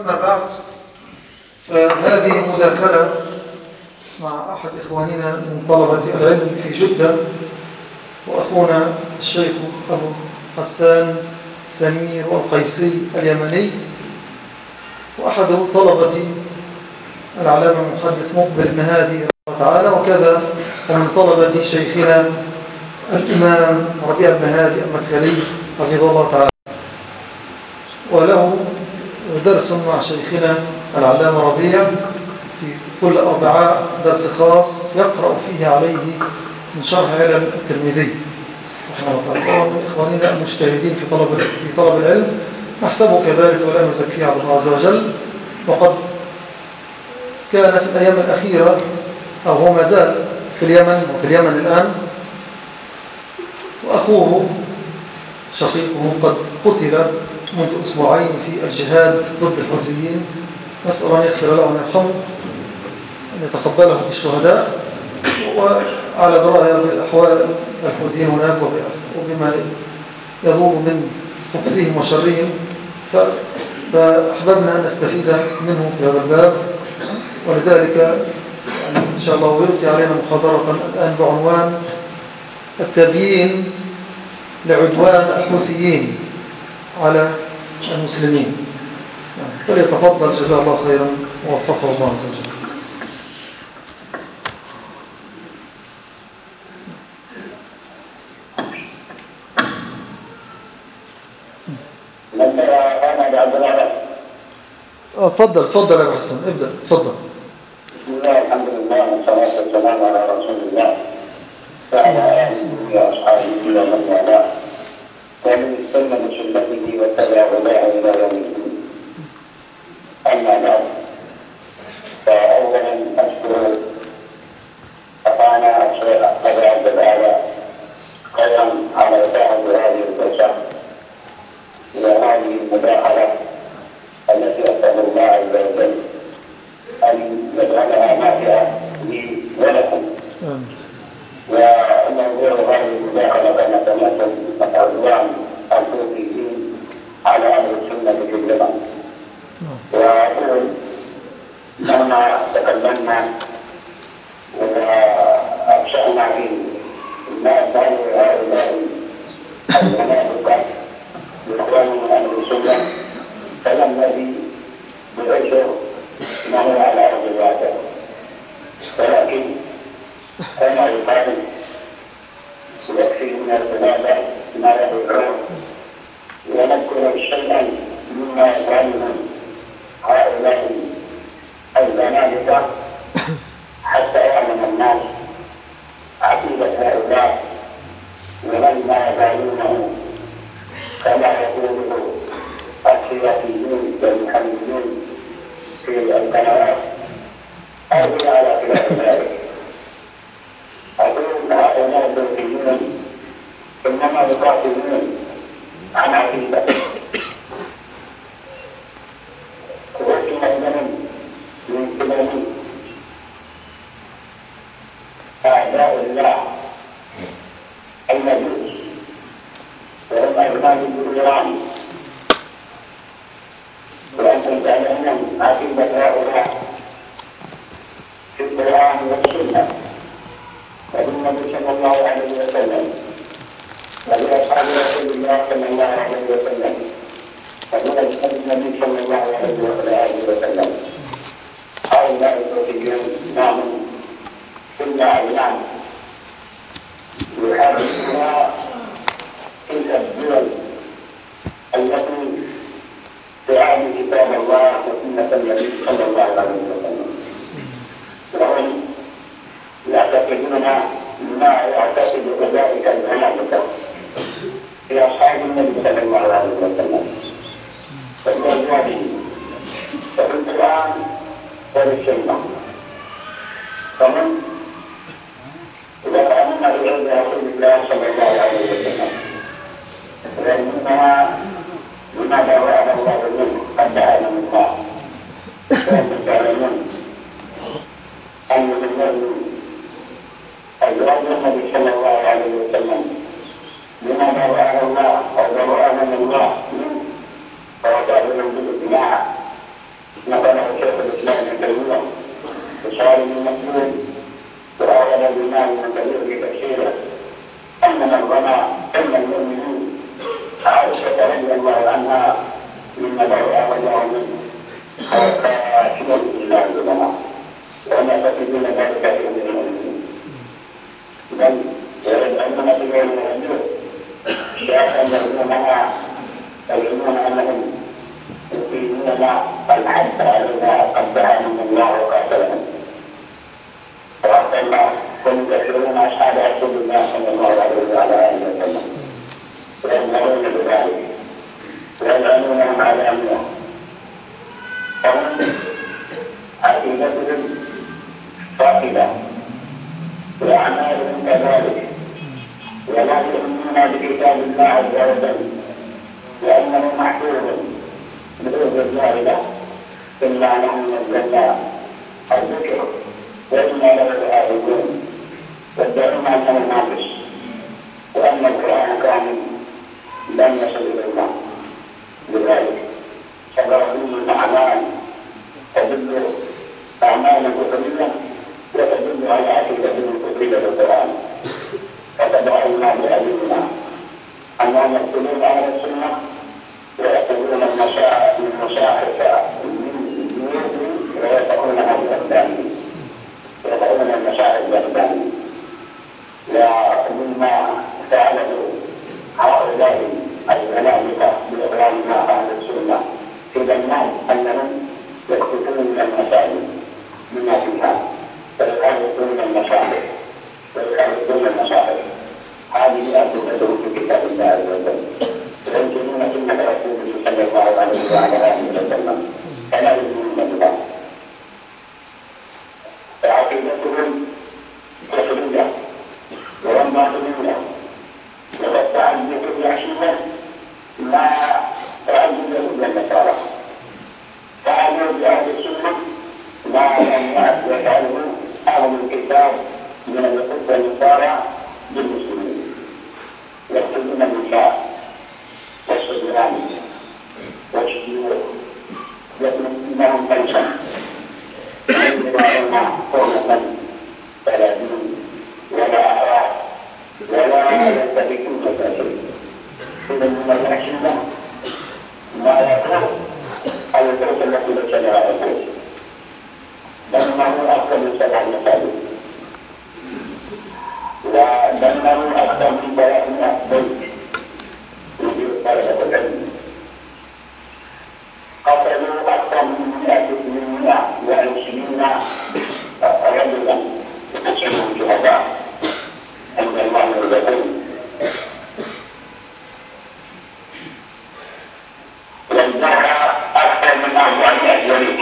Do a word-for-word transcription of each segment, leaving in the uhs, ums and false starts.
أما بعد، فهذه مذاكرة مع أحد إخواننا من طلبة العلم في جدة، وأخونا الشيخ أبو حسان سمير القيسي اليمني، وأحد طلبة العلامة المحدث مقبل بن هادي رحمه الله تعالى، وكذا ومن طلبة شيخنا الإمام ربيع بن هادي المدخلي حفظه الله تعالى. وله درس مع شيخنا العلامة ربيع في كل أربعاء، درس خاص يقرأ فيه عليه من شرح علم الترمذي رحمه الله تعالى. من إخواننا المجتهدين في طلب في طلب العلم، نحسبه كذلك ولا نزكيه على الله عز وجل. وقد كان في الأيام الأخيرة، أو هو ما زال في اليمن وفي اليمن الآن، وأخوه شقيقه قد قتل منذ أسبوعين في الجهاد ضد الحوثيين. نسأل أن يغفر له وأن يرحمه، أن يتقبله في الشهداء، وعلى دراية بأحوال الحوثيين هناك وبما يدور من خبثهم وشرهم، فأحببنا أن نستفيد منه في هذا الباب. ولذلك يعني إن شاء الله يلقي علينا محاضرة الآن بعنوان التبيين لعدوان الحوثيين على المسلمين. فليتفضل جزاه الله خيرا ووفقه الله عز وجل. تفضل تفضل يا ابو حسن، ابدا تفضل. بسم الله، الحمد لله، والصلاه والسلام على رسول الله وعلى اله واصحابه ومن والاه ومن استنى بسنته واتبع هداه الى يوم الدين. اما بعد، فاولا اشكر اخانا الشيخ ابي عبد الاعلى خيرا على اتاحه هذه الفرصه وهذه المداخله التي أسأل الله عز وجل أن يجعلها نافعة لي ولكم. وموضوع هذه المداخلة كما سمعتم عدوان الحوثيين على أهل السنة في اليمن. وأقول مهما تكلمنا وأبشرنا في ما يفعل هؤلاء المنافقة بإخواننا أهل السنة، فلم نبي بأجر ما هو على أرض الواقع، ولكن كما يقال يكفي من البلاد ما يدعون ونذكر شيئا مما يفعله هؤلاء الزنادقة حتى يعلم الناس عقيدة هؤلاء ومما يفعلونه كما يقوله السياسيين والمحللين في القنوات أو على خلاف ذلك. أقول هؤلاء الحوثيون إنما يقاتلون عن عقيدة، وكلت لهم من قبل أعداء الله المجوس وهم أبناء الإيران. وأنتم تعلمون عقيدة هؤلاء في القرآن والسنة والنبي صلى الله عليه وسلم ولأصحاب رسول الله صلى الله عليه وسلم ولأصحاب النبي صلى الله عليه وسلم. هؤلاء الحوثيون نعم كل أعلام يحاربون تلك الدول التي تعالي كتاب الله وسنة النبي صلى الله عليه وسلم، وهم يعتقدون ما يعتقد أولئك المنافقة في أصحاب النبي صلى الله عليه وسلم وأزواجه وفي القرآن والسنة. فمن إذا كانوا بغير رسول الله صلى الله عليه وسلم فإنها لماذا وعد الله منه قد تعلم الله وأنتم تعلمون أن من أزواج النبي صلى الله عليه وسلم لماذا وعد الله أو وعد من الله منه فهو تعلم بالإجماع الصالح المطلوب وأورد الإمام ابن كثير تفسيره أن من رمى أن المؤمنين عائشة رضي الله عنها مما برأ الله منه كاتب إلا العلماء وما تفيدون ذلك في أمر المؤمنين بل يرد أننا في يوم الرجل شاء أن العلماء يعلمون أنهم يقيمون الحد على قدرهم الله وقاتلهم وقال الله كنت تكفرون أصحاب رسول الله صلى الله عليه وعلى آله وسلم ويظهرون بذلك ويلعنونهم على أمرهم فهم عقيدتهم باطلة وأعمالهم كذلك ولا يؤمنون بكتاب الله عز وجل لأنه محفوظ بحفظ الله له إلا نحن نزلنا الذكر وإنا له لآخذون وادعون أنه ناقص وأن القرآن كامل لم يصل إلى الله لذلك فبرهون الأعمال تدل أعمالا كفرية وتدل على عقيدتهم الكفرية بالقرآن فتبعنا بأبينا أنهم يقتلون أهل السنة ويقولون المشاعر من مشاعر ويقولونها بأقدامهم ويقولون المشاعر بأقدامهم ومما فعله هؤلاء الملائكة بإقرار ما أهل السنة في ظنهم أنهم يكتبون من المساجد بما فيها ويخالفون المشاعر ويخالفون المشاعر هذه أدلة في كتاب الله عز وجل وينكرون سنة رسوله صلى الله عليه وعلى آله وسلم فلا يؤمنون بالله فعقيدتهم كفرية وباطنية والتعدد العشيرة لا تعدد إلا النصارى فعلوا بأهل السنة ما لم يفعله أهل الكتاب من اليهود والنصارى بالمسلمين يقتلون النساء والصبيان والشيوخ يتمكنهم بيتا يجعلون حرمة فلا دين ولا أعراف ولا يلتفتون الكافرين إذا من العشرة ما يقول الفرصة التي لجلها الفرص لأنه أكثر من سبع مساجد ولأنه أكثر من ثلاثمائة بيت يجيب طلبة العلم قتلوا أكثر من مئة وعشرين رجلا يقتلهم شهداء عند الله يرزقون وانتهى أكثر من أربعمائة وليد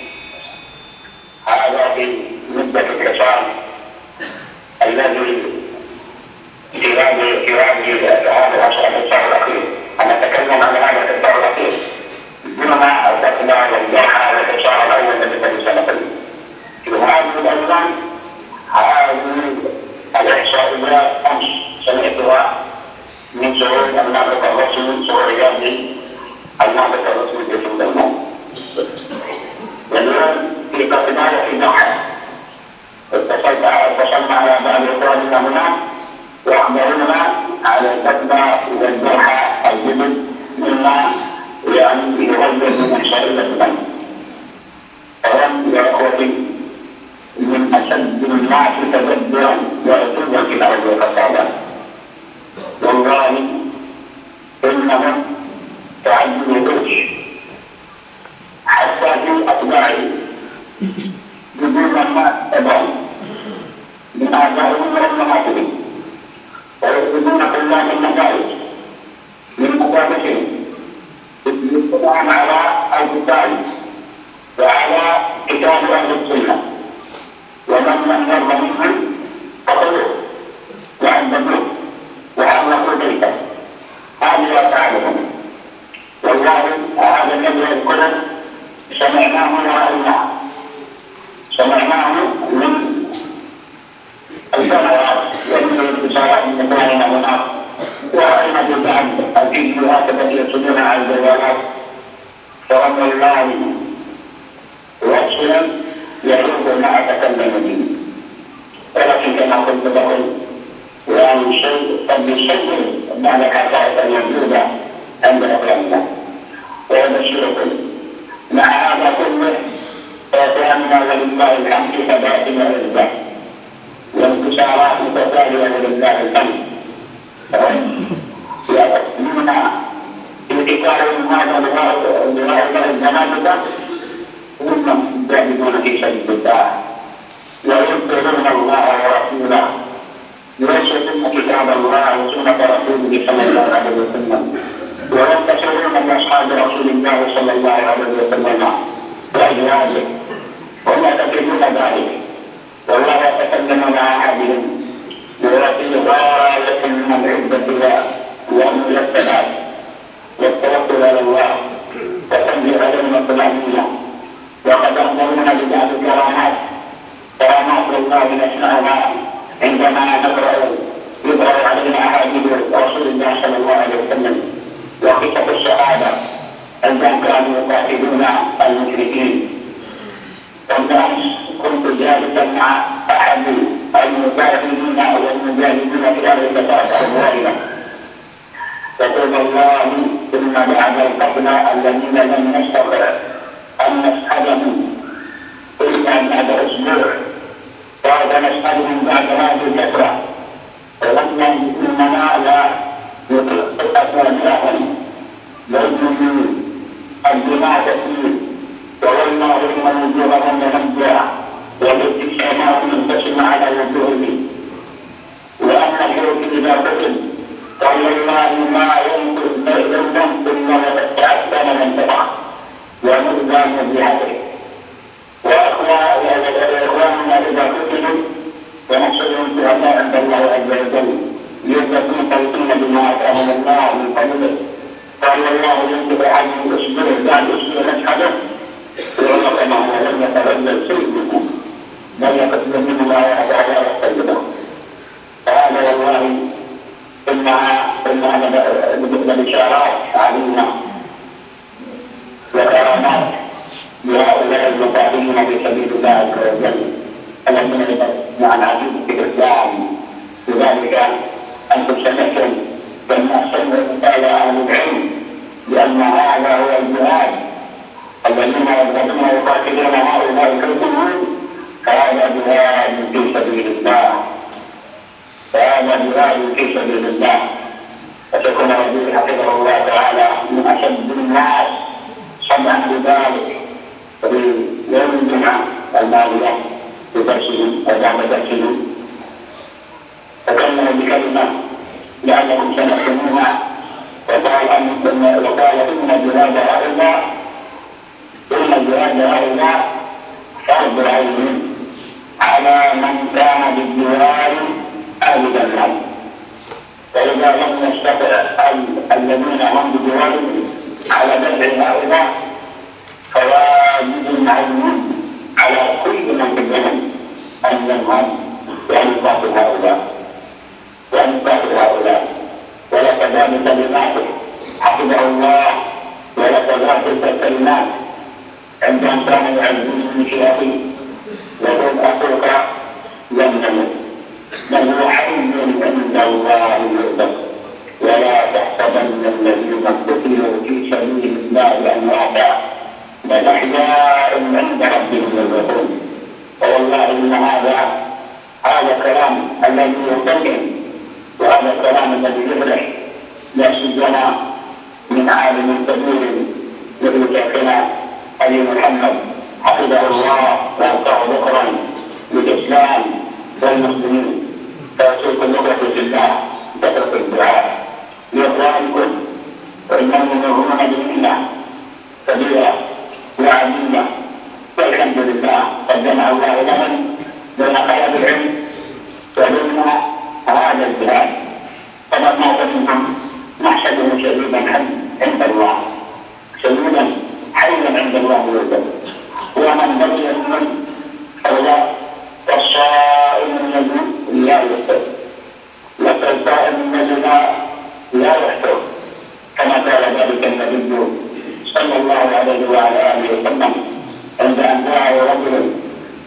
هذا في مدة الحصار الذي في هذه في هذه هذا العشر الشهر الأخير أنا أتكلم عن هذا الشهر الأخير دونما أردنا والجرحى هذا الشهر الأول الذي كان سنة في هذه الأيام هذه الإحصائيات أمس سمعتها من سعود الناطق الرسمي سعودي الناطق الرسمي في الدنيا واليوم في قطناية في نوحة اتصلت اتصلنا على بعض إخواننا هناك وأخبرونا على الفتنة والجرحى الجدد مما يعني يغير من إحصائية الدم فهم يا إخوتي من أشد الناس تدبرا وعتوا في الأرض وفسادا والله إنهم تعدوا الوحش حتى في أتباعه بدون ما تبعوا من آبائهم وأمهاتهم ويؤمنون بالله النتائج من مقامتهم بالقرآن على الكتاب وعلى كتاب أهل السنة ومن لم يرضى منهم قتلوه وعذبوه وحرقوا بيته هذه أفعالهم والله هذا الذي يذكره سمعناه ورأيناه سمعناه من السنوات ومن الاتصالات من مكاننا هناك ورأينا بالبعض الفيديوهات التي يرسلونها على الجوالات فوالله وجها يعود مع تكلم به. ولكن كما قلت لكم يعني شيء قد يشكل بعد حقائق الموجودة عند أقراننا. ويبشركم مع هذا كله فأتمنى ولله الحمد ثبات وعزة وانتصارات متتالية ولله الحمد. يقومون بانتقال من هذا لهؤلاء الزنادقة هم جاهدون في سبيل الله وينصرون الله ورسوله ينشرون كتاب الله وسنة رسوله صلى الله عليه وسلم وينتصرون بأصحاب رسول الله صلى الله عليه وسلم وأزواجه ويعتقدون ذلك والله يتكلم مع أحدهم ويأتي غاية من العزة ومن الثبات والتوكل على الله وتنزل عليهم الطمأنينة وقد أخبرنا ببعض الكرامات كرامات الله نسمعها عندما نقرأ يقرأ علينا أحاديث رسول الله صلى الله عليه وسلم وقصة الصحابة عندما كانوا يقاتلون المشركين. والناس كنت جالسا مع أحد المجاهدين والمجاهدين في هذه المسافة الظاهرة يقول الله إن بعد القتل الذين لم نستطع أن نسحبهم إلا بعد أسبوع وهذا نسحبهم بعد هذه الفترة ولم إننا لا نطلق أسماءهم بل الدماء تسير والله إن وجوههم لمجدة والابتسامات منتشمة على وجوههم وأن الحوت إذا قتل قال الله ما ينقذ يوما إلا وقد تعبان من تبع ونرضى بهذه وإخواننا إذا قتلوا ونحشرهم شهداء عند الله عز وجل يثبتون توصين بما آتاهم الله من فضله قال الله ينقذ عنهم الأسبوع بعد أسبوع نسحبه ورغم ولم يتردد سيدنا بل يقتل منه ما يعطى لا يحتجبه. فهذا والله إنها إنها الإشارات علينا وكرامات لهؤلاء المقاتلين في سبيل الله عز وجل الذين مع العزيز في الإسلام. لذلك أنتم سمعتم كما سمعوا قال أهل العلم بأن هذا هو الجهاد الذين يذهبون يقاتلون هؤلاء الكفرون فهذا جهاد في سبيل الله فهذا جهاد في سبيل الله. وشكرا النبي حفظه الله تعالى من أشد الناس صدعا بذلك في يوم الجمعة الماضية في درسهم وبعد درسهم تكلم بكلمة لعلكم سمعتموها وقال أن وقال إن جهاد هؤلاء إن جهاد هؤلاء فرض عين على من كان بالجهاد أهل الحرب وإذا لم يستطع الذين هم بجوارهم على دفع هؤلاء فواجب عين على كل من في الزمن أن ينهض وأن يقاتل هؤلاء وأن يقاتل هؤلاء ولكذلك كلماته حفظه الله ولكذلك الكلمات عندما كان يعزون في أخيه يقول أخوك لم يمت بل حي عند الله يؤذى ولا تحسبن الذين قتلوا في سبيل الله أمواتا بل أحياء عند ربهم يرزقون. والله إن هذا هذا الكلام الذي يطمئن وهذا الكلام الذي يفرح لا سيما من عالم كبير مثل شيخنا أبي محمد حفظه الله وأعطاه ذكرا للإسلام والمسلمين فيسوق النصرة في الله كثرة الدعاء لإخوانكم وإنهم يمرون بمنة كبيرة وعظيمة والحمد لله قد جمع الله لهم بين طلب العلم وبين هذا الجهاد فمن مات منهم نحسبه شهيدا عند الله شهيدا حيا عند الله يوجد ومن بقي منهم فهو والصائم الذي لا يفطر والصائم الذي لا يفطر كما قال ذلك النبي صلى الله عليه وعلى اله وسلم عند ان دعا رجل يقول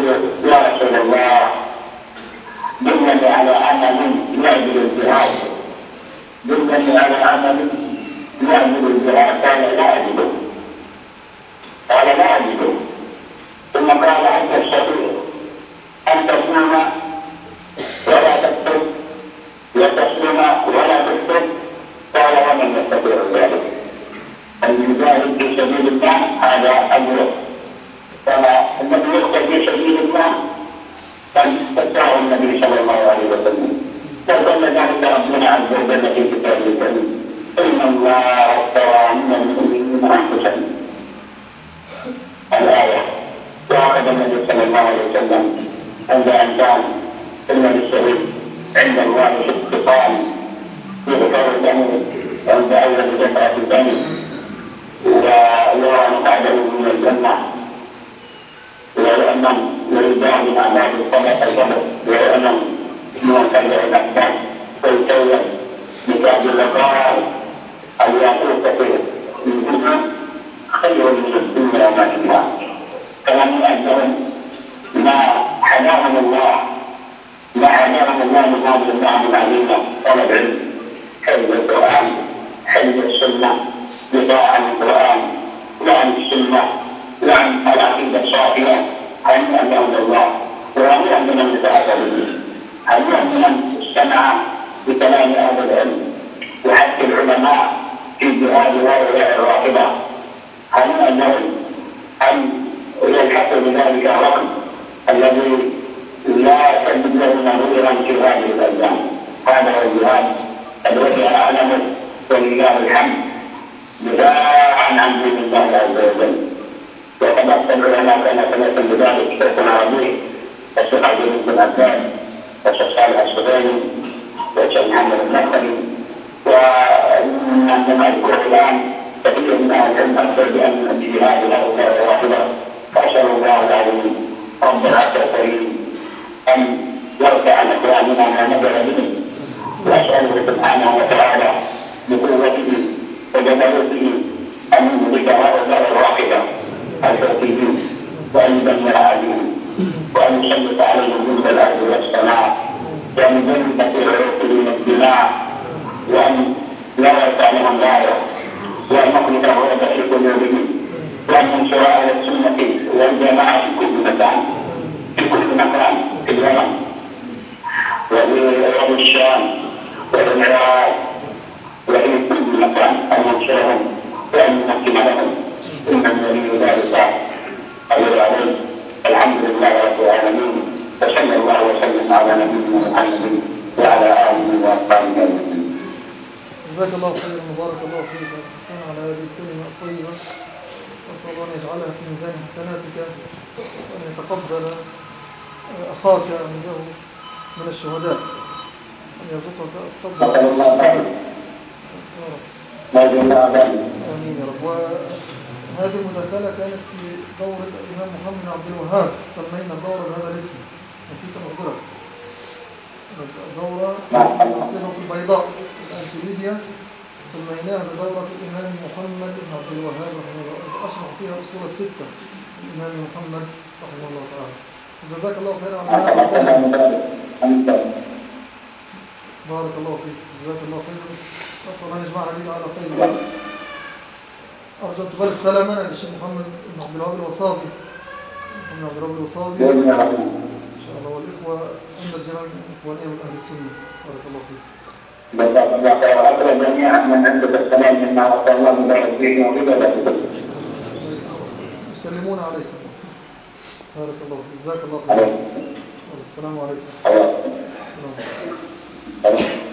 يا رسول الله دلني على عمل يعدل الجهاد، دلني على عمل يعدل الجهاد. قال لا أجده، قال لا أجده. ثم قال أنت الشفيع أن تصوم ولا تكتب وتصوم ولا تكتب. قال ومن يستطيع ذلك؟ المجاهد في سبيل الله هذا أمره، فالذي يقتل في سبيل الله قد فتاه النبي صلى الله عليه وسلم. فقال ذلك ربنا عز وجل في كتابه الكريم: إن الله اشترى من المؤمنين أنفسهم. الآية. وعقد النبي صلى الله عليه وسلم عند أن كان إن للشهيد عند الله اتصال يذكر الدم عند أول دفعة الدم ويرى مقعده من الجنة ويؤمن ويزداد من أعمال الصلاة الجبر ويؤمن من كبر الأحكام ويكون بكاد الأقرار الياقوت من الدنيا خير من الدنيا وما فيها. كما من أجلهم ما حداهم الله ما حداهم الله من هذه النعم العظيمة: طلب العلم، حفظ القرآن، حفظ السنة، دفاع عن القرآن وعن السنة وعن العقيدة الصافية. هنيئا لهم الله وهنيئا لمن يتأثر به، هنيئا لمن استمع بكلام أهل العلم وحث العلماء في جهاد هؤلاء الراقبة. هنيئا لهم أن يلحقوا بذلك الرقم الذي لا تجد له نظيرا في هذه الأيام. هذا هو الجهاد قد وسع أعلمه ولله الحمد دفاعا عن دين الله عز وجل. وقد أفتى العلماء كان ثلاثا بذلك: شيخنا ربيع والشيخ عبد بن عباس والشيخ صالح السوداني والشيخ محمد النخعي. وعندما يذكر الآن كثير من أهل العلم أكثر بأن الجهاد هؤلاء الرافضة. فأسأل الله العظيم رب العرش الكريم أن يرفع عن إخواننا ما نزل به، وأسأله سبحانه وتعالى بقوته وجبروته أن يهلك هؤلاء الرافضة الفاسدين وأن يدمر عليهم وأن يسلط عليهم جند الأرض والسماء وأن يجنب في عروقهم الدماء وأن لا يرفع لهم غاية وأن يخلق الرعب في قلوبهم وأن ينشر أهل السنة والجماعة في كل مكان في كل مكان في اليمن وفي الشام وفي العراق وفي كل مكان أن ينشرهم وأن يمكن لهم. إن النبي ذلك قدر عليه. الحمد لله رب العالمين، وصلى الله وسلم على نبينا محمد وعلى آله وأصحابه أجمعين. جزاك الله خيرا وبارك الله فيك وحسنا على هذه الكلمة الطيبة. أسأل الله أن يجعلها في ميزان حسناتك وأن يتقبل أخاك عنده من الشهداء، أن يرزقك الصبر. نسأل الله ذلك. آمين يا رب. وهذه المداخلة كانت في دورة الإمام محمد بن عبد الوهاب، سمينا الدورة بهذا الاسم، نسيت أن أخبرك. الدورة نحطها في البيضاء الآن في ليبيا، سميناها بدورة الإمام محمد بن عبد الوهاب رحمه الله، أشرح فيها الأصول الستة الإمام محمد رحمه الله تعالى. جزاك الله خيرا على هذا. بارك الله فيك، جزاك الله خيرا. أسأل أن يجمعنا بنا على خير. أرجو أن تبارك سلامنا للشيخ محمد بن عبد الوهاب الوصابي محمد عبد الوهاب الوصابي إن شاء الله، والإخوة عند الجميع من إخواننا من أهل السنة. بارك الله فيك. جزاك الله خيرا. وأقرأ جميعا من عندك السلام مما أعطى الله بارك فيك وغيبة يسلمون عليكم. بارك الله فيك، جزاك الله خيرا. السلام عليكم. السلام.